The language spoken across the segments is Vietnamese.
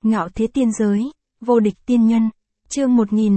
Ngạo thế tiên giới, vô địch tiên nhân, chương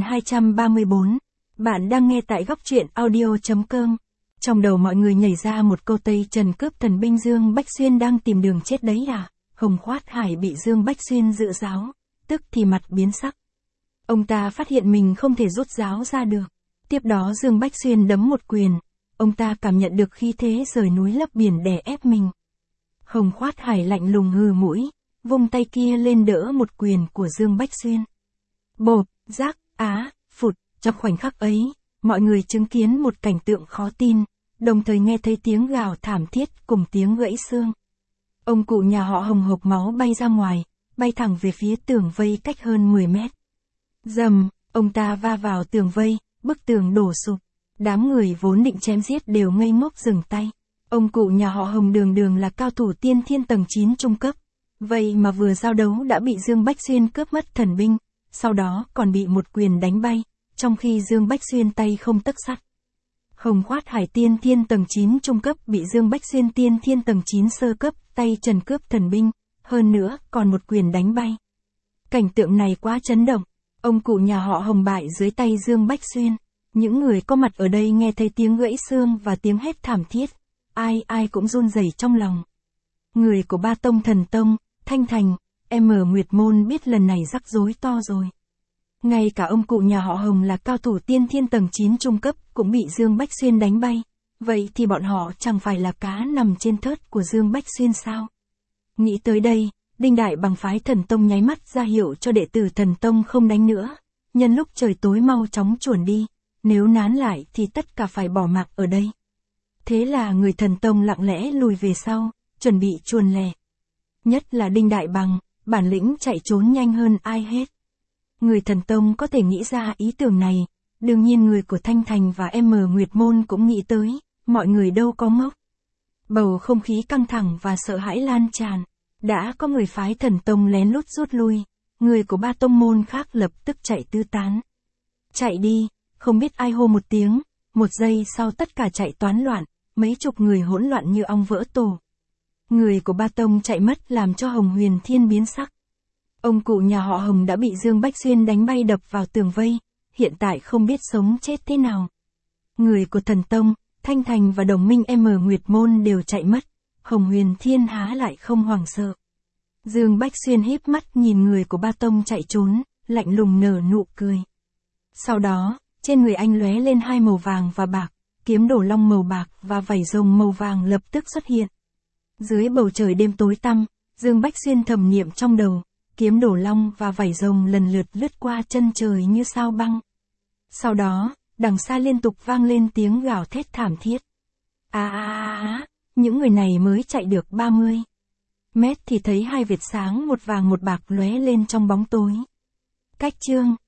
1234. Bạn đang nghe tại góc truyện audio.com. Trong đầu mọi người nhảy ra một câu Tây Trần cướp thần binh Dương Bách Xuyên đang tìm đường chết đấy à? Hồng Khoát Hải bị Dương Bách Xuyên dự giáo, tức thì mặt biến sắc. Ông ta phát hiện mình không thể rút giáo ra được. Tiếp đó Dương Bách Xuyên đấm một quyền, ông ta cảm nhận được khí thế rời núi lấp biển đè ép mình. Hồng Khoát Hải lạnh lùng hừ mũi, vung tay kia lên đỡ một quyền của Dương Bách Xuyên. Bộp, rác, phụt, trong khoảnh khắc ấy, mọi người chứng kiến một cảnh tượng khó tin, đồng thời nghe thấy tiếng gào thảm thiết cùng tiếng gãy xương. Ông cụ nhà họ Hồng hộc máu bay ra ngoài, bay thẳng về phía tường vây cách hơn 10 mét. Rầm, ông ta va vào tường vây, bức tường đổ sụp. Đám người vốn định chém giết đều ngây ngốc dừng tay. Ông cụ nhà họ Hồng đường là cao thủ tiên thiên tầng 9 trung cấp. Vậy mà vừa giao đấu đã bị Dương Bách Xuyên cướp mất thần binh, sau đó còn bị một quyền đánh bay, trong khi Dương Bách Xuyên tay không tấc sắt. Hồng Khoát Hải tiên thiên tầng 9 trung cấp bị Dương Bách Xuyên tiên thiên tầng 9 sơ cấp tay trần cướp thần binh, hơn nữa còn một quyền đánh bay. Cảnh tượng này quá chấn động, ông cụ nhà họ Hồng bại dưới tay Dương Bách Xuyên. Những người có mặt ở đây nghe thấy tiếng gãy xương và tiếng hét thảm thiết, ai cũng run rẩy trong lòng. Người của ba tông Thần Tông, Thanh Thành, Nguyệt Môn biết lần này rắc rối to rồi. Ngay cả ông cụ nhà họ Hồng là cao thủ tiên thiên tầng 9 trung cấp cũng bị Dương Bách Xuyên đánh bay, vậy thì bọn họ chẳng phải là cá nằm trên thớt của Dương Bách Xuyên sao? Nghĩ tới đây, Đinh Đại bằng phái Thần Tông nháy mắt ra hiệu cho đệ tử Thần Tông không đánh nữa, nhân lúc trời tối mau chóng chuồn đi, nếu nán lại thì tất cả phải bỏ mặc ở đây. Thế là người Thần Tông lặng lẽ lùi về sau, chuẩn bị chuồn lẻ. Nhất là Đinh Đại Bằng, bản lĩnh chạy trốn nhanh hơn ai hết. Người Thần Tông có thể nghĩ ra ý tưởng này, đương nhiên người của Thanh Thành và Nguyệt Môn cũng nghĩ tới, mọi người đâu có ngốc. Bầu không khí căng thẳng và sợ hãi lan tràn, đã có người phái Thần Tông lén lút rút lui, người của ba tông môn khác lập tức chạy tứ tán. Chạy đi, không biết ai hô một tiếng, một giây sau tất cả chạy toán loạn, mấy chục người hỗn loạn như ong vỡ tổ. Người của ba tông chạy mất làm cho Hồng Huyền Thiên biến sắc. Ông cụ nhà họ Hồng đã bị Dương Bách Xuyên đánh bay đập vào tường vây, hiện tại không biết sống chết thế nào. Người của Thần Tông, Thanh Thành và đồng minh Nguyệt Môn đều chạy mất, Hồng Huyền Thiên há lại không hoảng sợ. Dương Bách Xuyên híp mắt nhìn người của ba tông chạy trốn, lạnh lùng nở nụ cười. Sau đó, trên người anh lóe lên hai màu vàng và bạc, kiếm đổ long màu bạc và vảy rồng màu vàng lập tức xuất hiện. Dưới bầu trời đêm tối tăm, Dương Bách Xuyên thầm niệm trong đầu, kiếm đổ long và vảy rồng lần lượt lướt qua chân trời như sao băng. Sau đó, đằng xa liên tục vang lên tiếng gào thét thảm thiết. Những người này mới chạy được 30 mét thì thấy hai vệt sáng một vàng một bạc lóe lên trong bóng tối. Cách chương